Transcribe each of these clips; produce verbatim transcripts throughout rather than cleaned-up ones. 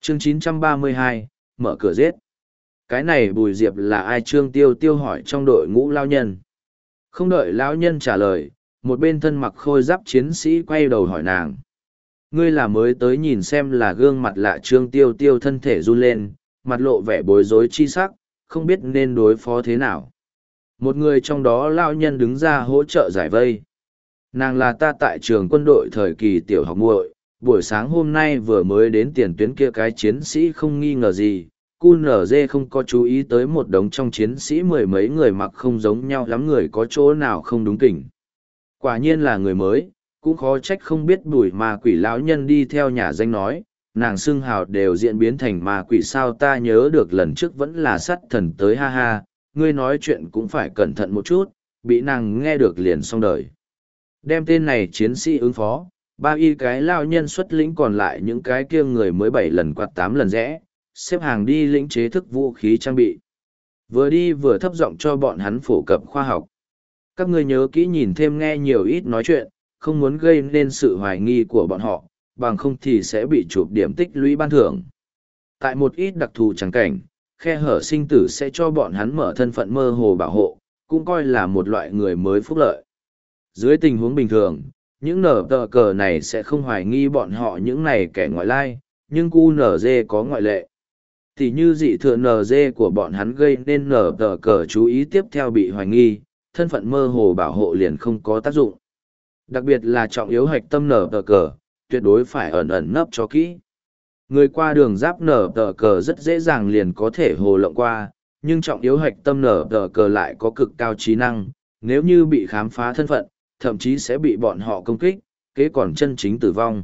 chương chín trăm ba mươi hai, mở cửa giết. Cái này Bùi Diệp là ai? Trương Tiêu Tiêu hỏi trong đội ngũ lao nhân. Không đợi lão nhân trả lời, một bên thân mặc khôi giáp chiến sĩ quay đầu hỏi nàng. Ngươi là mới tới nhìn xem là gương mặt lạ. Trương Tiêu Tiêu thân thể run lên, mặt lộ vẻ bối rối chi sắc, không biết nên đối phó thế nào. Một người trong đó lao nhân đứng ra hỗ trợ giải vây. Nàng là ta tại trường quân đội thời kỳ tiểu học muội, buổi sáng hôm nay vừa mới đến tiền tuyến kia. Cái chiến sĩ không nghi ngờ gì, cu nở dê không có chú ý tới một đống trong chiến sĩ mười mấy người mặc không giống nhau lắm, người có chỗ nào không đúng kỉnh. Quả nhiên là người mới, cũng khó trách không biết Bùi ma quỷ lão nhân đi theo nhà danh nói, nàng xưng hào đều diễn biến thành ma quỷ sao? Ta nhớ được lần trước vẫn là sát thần tới, ha ha, ngươi nói chuyện cũng phải cẩn thận một chút, bị nàng nghe được liền xong đời. Đem tên này chiến sĩ ứng phó, ba y cái lao nhân xuất lĩnh, còn lại những cái kia người mới bảy lần quạt tám lần rẽ, xếp hàng đi lĩnh chế thức vũ khí trang bị. Vừa đi vừa thấp giọng cho bọn hắn phổ cập khoa học. Các ngươi nhớ kỹ nhìn thêm, nghe nhiều ít nói chuyện, không muốn gây nên sự hoài nghi của bọn họ, bằng không thì sẽ bị chụp điểm tích lũy ban thưởng. Tại một ít đặc thù trắng cảnh, khe hở sinh tử sẽ cho bọn hắn mở thân phận mơ hồ bảo hộ, cũng coi là một loại người mới phúc lợi. Dưới tình huống bình thường, những nở tờ cờ này sẽ không hoài nghi bọn họ những này kẻ ngoại lai, nhưng cu nở dê có ngoại lệ. Thì như dị thừa nở dê của bọn hắn gây nên nở tờ cờ chú ý, tiếp theo bị hoài nghi, thân phận mơ hồ bảo hộ liền không có tác dụng. Đặc biệt là trọng yếu hạch tâm nở tờ cờ, tuyệt đối phải ẩn ẩn nấp cho kỹ. Người qua đường giáp nở tờ cờ rất dễ dàng liền có thể hồ lộng qua, nhưng trọng yếu hạch tâm nở tờ cờ lại có cực cao trí năng, nếu như bị khám phá thân phận, thậm chí sẽ bị bọn họ công kích, kế còn chân chính tử vong.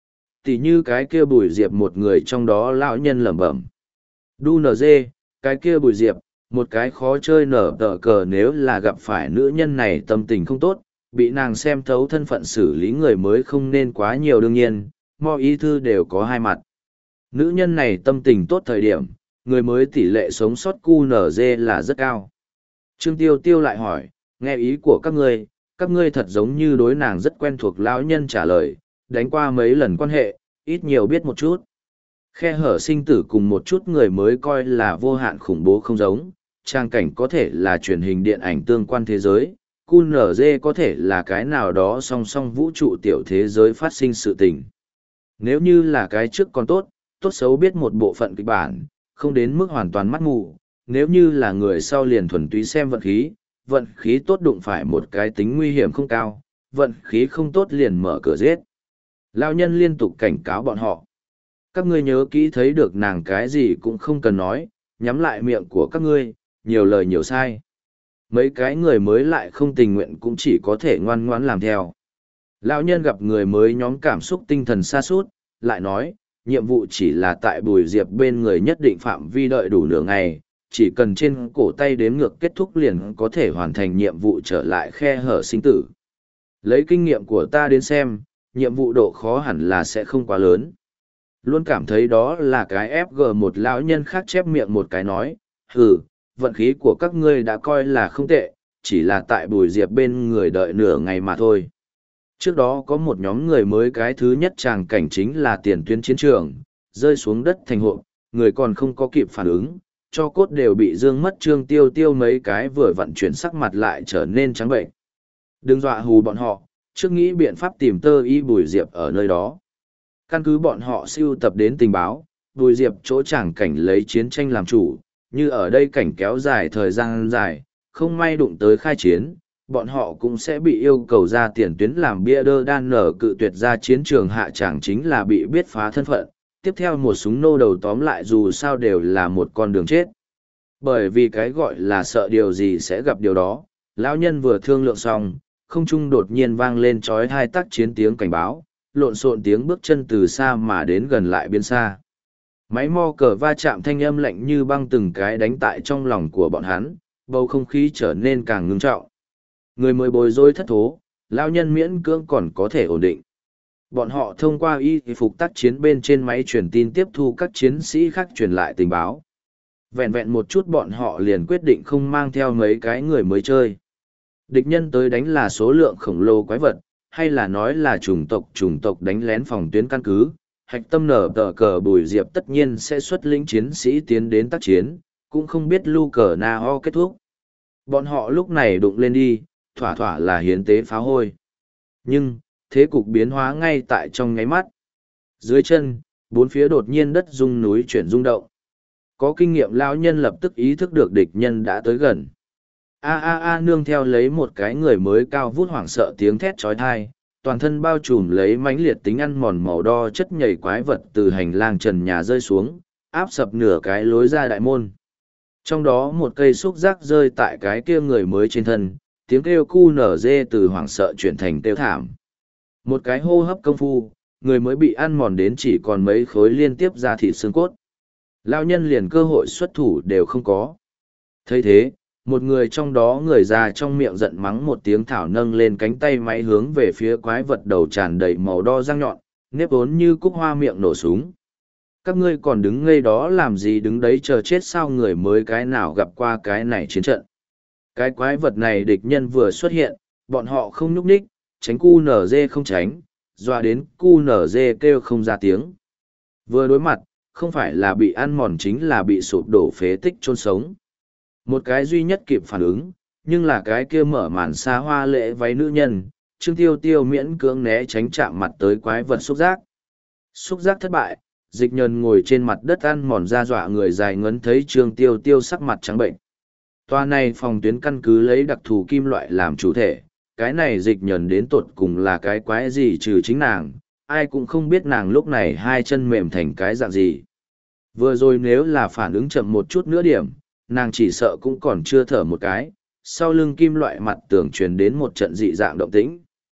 Tỷ như cái kia Bùi Diệp, một người trong đó lão nhân lẩm bẩm. Đu nờ dê, cái kia Bùi Diệp, một cái khó chơi nở tờ cờ, nếu là gặp phải nữ nhân này tâm tình không tốt, bị nàng xem thấu thân phận, xử lý người mới không nên quá nhiều. Đương nhiên, mọi ý thư đều có hai mặt. Nữ nhân này tâm tình tốt thời điểm, người mới tỷ lệ sống sót cu nở dê là rất cao. Trương Tiêu Tiêu lại hỏi, nghe ý của các ngươi, các ngươi thật giống như đối nàng rất quen thuộc. Lão nhân trả lời, đánh qua mấy lần quan hệ, ít nhiều biết một chút. Khe hở sinh tử cùng một chút người mới coi là vô hạn khủng bố không giống, trang cảnh có thể là truyền hình điện ảnh tương quan thế giới, cu nở dê có thể là cái nào đó song song vũ trụ tiểu thế giới phát sinh sự tình. Nếu như là cái trước còn tốt, tốt xấu biết một bộ phận kịch bản, không đến mức hoàn toàn mắt mù. Nếu như là người sau liền thuần túy xem vận khí, vận khí tốt đụng phải một cái tính nguy hiểm không cao, vận khí không tốt liền mở cửa giết. Lão nhân liên tục cảnh cáo bọn họ. Các ngươi nhớ kỹ, thấy được nàng cái gì cũng không cần nói, nhắm lại miệng của các ngươi, nhiều lời nhiều sai. Mấy cái người mới lại không tình nguyện cũng chỉ có thể ngoan ngoãn làm theo. Lão nhân gặp người mới nhóm cảm xúc tinh thần sa sút, lại nói, nhiệm vụ chỉ là tại Bùi Diệp bên người nhất định phạm vi đợi đủ nửa ngày, chỉ cần trên cổ tay đếm ngược kết thúc liền có thể hoàn thành nhiệm vụ, trở lại khe hở sinh tử. Lấy kinh nghiệm của ta đến xem, nhiệm vụ độ khó hẳn là sẽ không quá lớn. Luôn cảm thấy đó là cái ép giê, một lão nhân khác chép miệng một cái nói, hừ, vận khí của các ngươi đã coi là không tệ, chỉ là tại Bùi Diệp bên người đợi nửa ngày mà thôi. Trước đó có một nhóm người mới, cái thứ nhất tràng cảnh chính là tiền tuyến chiến trường, rơi xuống đất thành hộp, người còn không có kịp phản ứng, cho cốt đều bị dương mất. Trương Tiêu Tiêu mấy cái vừa vận chuyển sắc mặt lại trở nên trắng bệnh. Đừng dọa hù bọn họ, trước nghĩ biện pháp tìm tơ y Bùi Diệp ở nơi đó. Căn cứ bọn họ siêu tập đến tình báo, Bùi Diệp chỗ tràng cảnh lấy chiến tranh làm chủ, như ở đây cảnh kéo dài thời gian dài, không may đụng tới khai chiến, bọn họ cũng sẽ bị yêu cầu ra tiền tuyến làm bia đỡ đan, nở cự tuyệt ra chiến trường hạ tràng chính là bị biết phá thân phận, tiếp theo một súng nô đầu, tóm lại dù sao đều là một con đường chết. Bởi vì cái gọi là sợ điều gì sẽ gặp điều đó, lão nhân vừa thương lượng xong, không trung đột nhiên vang lên chói tai tác chiến tiếng cảnh báo, lộn xộn tiếng bước chân từ xa mà đến gần lại biến xa. Máy mo cờ va chạm thanh âm lạnh như băng từng cái đánh tại trong lòng của bọn hắn, bầu không khí trở nên càng ngưng trọng. Người mới bối rối thất thố, lão nhân miễn cưỡng còn có thể ổn định. Bọn họ thông qua y phục tác chiến bên trên máy truyền tin tiếp thu các chiến sĩ khác truyền lại tình báo. Vẹn vẹn một chút bọn họ liền quyết định không mang theo mấy cái người mới chơi. Địch nhân tới đánh là số lượng khổng lồ quái vật, hay là nói là chủng tộc chủng tộc đánh lén phòng tuyến căn cứ, hạch tâm nở tờ cờ Bùi Diệp tất nhiên sẽ xuất lĩnh chiến sĩ tiến đến tác chiến, cũng không biết lu cờ na ho kết thúc. Bọn họ lúc này đụng lên đi, thỏa thỏa là hiến tế phá hôi. Nhưng, thế cục biến hóa ngay tại trong nháy mắt. Dưới chân, bốn phía đột nhiên đất rung núi chuyển rung động. Có kinh nghiệm lão nhân lập tức ý thức được địch nhân đã tới gần. A a a nương theo lấy một cái người mới cao vút hoảng sợ tiếng thét trói thai, toàn thân bao trùm lấy mãnh liệt tính ăn mòn màu đo chất nhảy quái vật từ hành lang trần nhà rơi xuống, áp sập nửa cái lối ra đại môn. Trong đó một cây xúc giác rơi tại cái kia người mới trên thân, tiếng kêu cu nở dê từ hoảng sợ chuyển thành kêu thảm. Một cái hô hấp công phu, người mới bị ăn mòn đến chỉ còn mấy khối liên tiếp ra thịt xương cốt. Lão nhân liền cơ hội xuất thủ đều không có. Thấy thế, một người trong đó người già trong miệng giận mắng một tiếng thảo nâng lên cánh tay máy hướng về phía quái vật đầu tràn đầy màu đo răng nhọn, nếp vốn như cúc hoa miệng nổ súng. Các ngươi còn đứng ngây đó làm gì đứng đấy chờ chết sao, người mới cái nào gặp qua cái này chiến trận. Cái quái vật này địch nhân vừa xuất hiện, bọn họ không nhúc nhích, tránh cu nở dê không tránh, dọa đến cu nở dê kêu không ra tiếng. Vừa đối mặt, không phải là bị ăn mòn chính là bị sụp đổ phế tích chôn sống. Một cái duy nhất kịp phản ứng, nhưng là cái kia mở màn xa hoa lễ váy nữ nhân, Trương Tiêu Tiêu miễn cưỡng né tránh chạm mặt tới quái vật xúc giác. Xúc giác thất bại, dịch nhờn ngồi trên mặt đất ăn mòn ra dọa người dài ngấn thấy Trương Tiêu Tiêu sắc mặt trắng bệnh. Toa này phòng tuyến căn cứ lấy đặc thù kim loại làm chủ thể, cái này dịch nhờn đến tột cùng là cái quái gì trừ chính nàng, ai cũng không biết nàng lúc này hai chân mềm thành cái dạng gì. Vừa rồi nếu là phản ứng chậm một chút nữa điểm, nàng chỉ sợ cũng còn chưa thở một cái, sau lưng kim loại mặt tường truyền đến một trận dị dạng động tĩnh.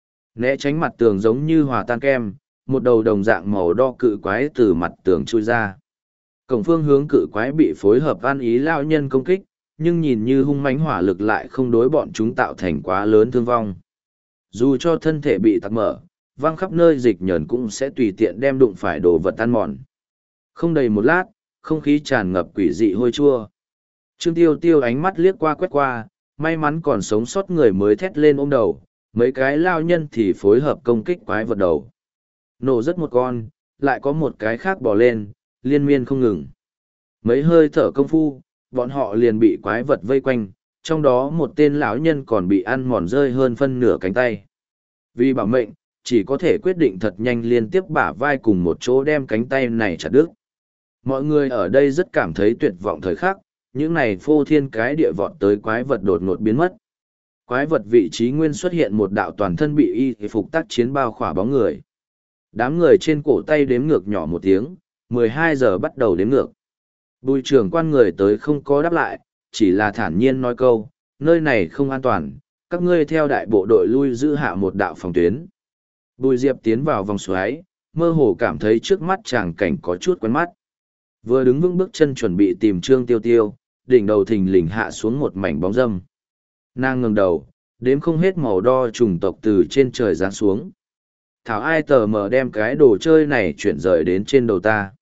Né tránh mặt tường giống như hòa tan kem, một đầu đồng dạng màu đo cự quái từ mặt tường chui ra. Cổng phương hướng cự quái bị phối hợp ăn ý lao nhân công kích, nhưng nhìn như hung mãnh hỏa lực lại không đối bọn chúng tạo thành quá lớn thương vong. Dù cho thân thể bị tắc mở, văng khắp nơi dịch nhờn cũng sẽ tùy tiện đem đụng phải đồ vật ăn mòn. Không đầy một lát, không khí tràn ngập quỷ dị hôi chua. Trương Tiêu Tiêu ánh mắt liếc qua quét qua, may mắn còn sống sót người mới thét lên ôm đầu, mấy cái lao nhân thì phối hợp công kích quái vật đầu. Nổ rất một con, lại có một cái khác bò lên, liên miên không ngừng. Mấy hơi thở công phu, bọn họ liền bị quái vật vây quanh, trong đó một tên lão nhân còn bị ăn mòn rơi hơn phân nửa cánh tay. Vì bảo mệnh, chỉ có thể quyết định thật nhanh liên tiếp bả vai cùng một chỗ đem cánh tay này chặt đứt. Mọi người ở đây rất cảm thấy tuyệt vọng thời khắc, những này phô thiên cái địa vọt tới quái vật đột ngột biến mất. Quái vật vị trí nguyên xuất hiện một đạo toàn thân bị y phục tác chiến bao khỏa bóng người. Đám người trên cổ tay đếm ngược nhỏ một tiếng, mười hai giờ bắt đầu đếm ngược. Bùi trưởng quan người tới không có đáp lại, chỉ là thản nhiên nói câu, nơi này không an toàn, các ngươi theo đại bộ đội lui giữ hạ một đạo phòng tuyến. Bùi Diệp tiến vào vòng xoáy, mơ hồ cảm thấy trước mắt tràng cảnh có chút quen mắt. Vừa đứng vững bước chân chuẩn bị tìm Trương Tiêu Tiêu, đỉnh đầu thình lình hạ xuống một mảnh bóng râm. Nàng ngẩng đầu, đếm không hết màu đo trùng tộc từ trên trời giáng xuống. Thảo ai tờ mờ đem cái đồ chơi này chuyển rời đến trên đầu ta.